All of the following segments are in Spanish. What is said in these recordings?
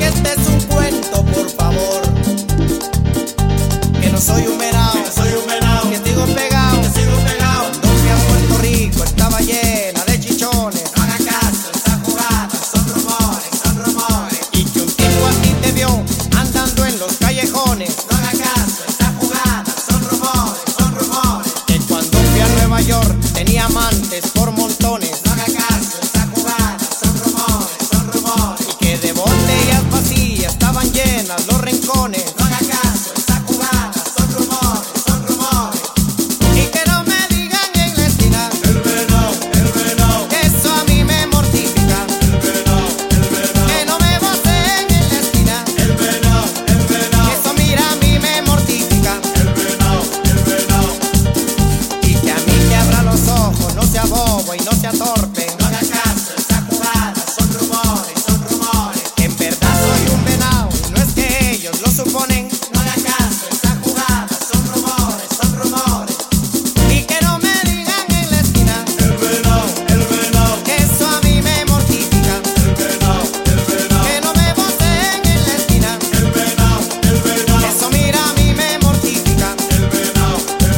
Este es un cuento, por favor. Que no soy un venao, que sigo pegado. Cuando fui a Puerto Rico estaba llena de chichones. No haga caso, esa jugada, son rumores. Y que un tipo así te vio andando en los callejones. No haga caso, esa jugada, son rumores. Que cuando fui a Nueva York tenía amantes por montones. No haga caso, esa jugada, son rumores. Y que de botellas vacías estaban llenas los rincones. No haga caso, esa jugada, son rumores. Y que no me digan en la esquina El venao, que eso a mí me mortifica. Que no me voceen en la esquina el venao, que eso mira a mí me mortifica. el venao. Y que a mí que abra los ojos, no sea bobo y no sea torpe. No haga caso, esa jugada, son rumores. Que en verdad soy un venao y no es que ellos lo suponen. No haga caso, esa jugada, son rumores. Y que no me digan en la esquina El venao, que eso a mí me mortifica. el venao. Que no me voceen en la esquina El venao, que eso mira a mí me mortifica. el venao.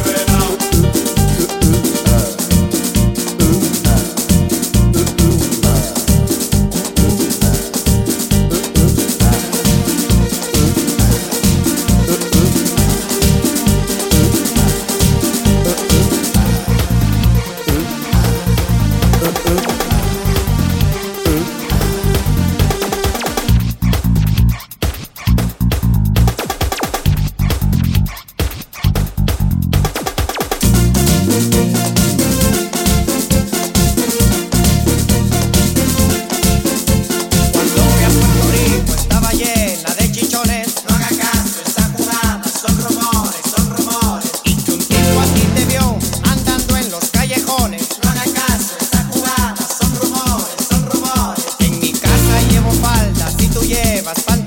Cuando fui a Puerto Rico estaba llena de chichones. No haga caso, esa jugada, son rumores. Y que un tipo así te vio andando en los callejones. No haga caso, esa jugada, son rumores. En mi casa llevo faldas y tú llevas pantalones.